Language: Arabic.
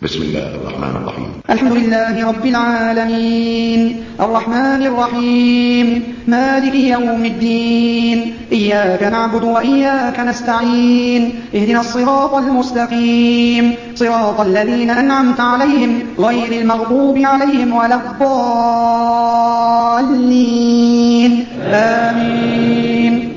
بسم الله الرحمن الرحيم. الحمد لله رب العالمين الرحمن الرحيم مالك يوم الدين إياك نعبد وإياك نستعين اهدنا الصراط المستقيم صراط الذين أنعمت عليهم غير المغضوب عليهم ولا الضالين آمين.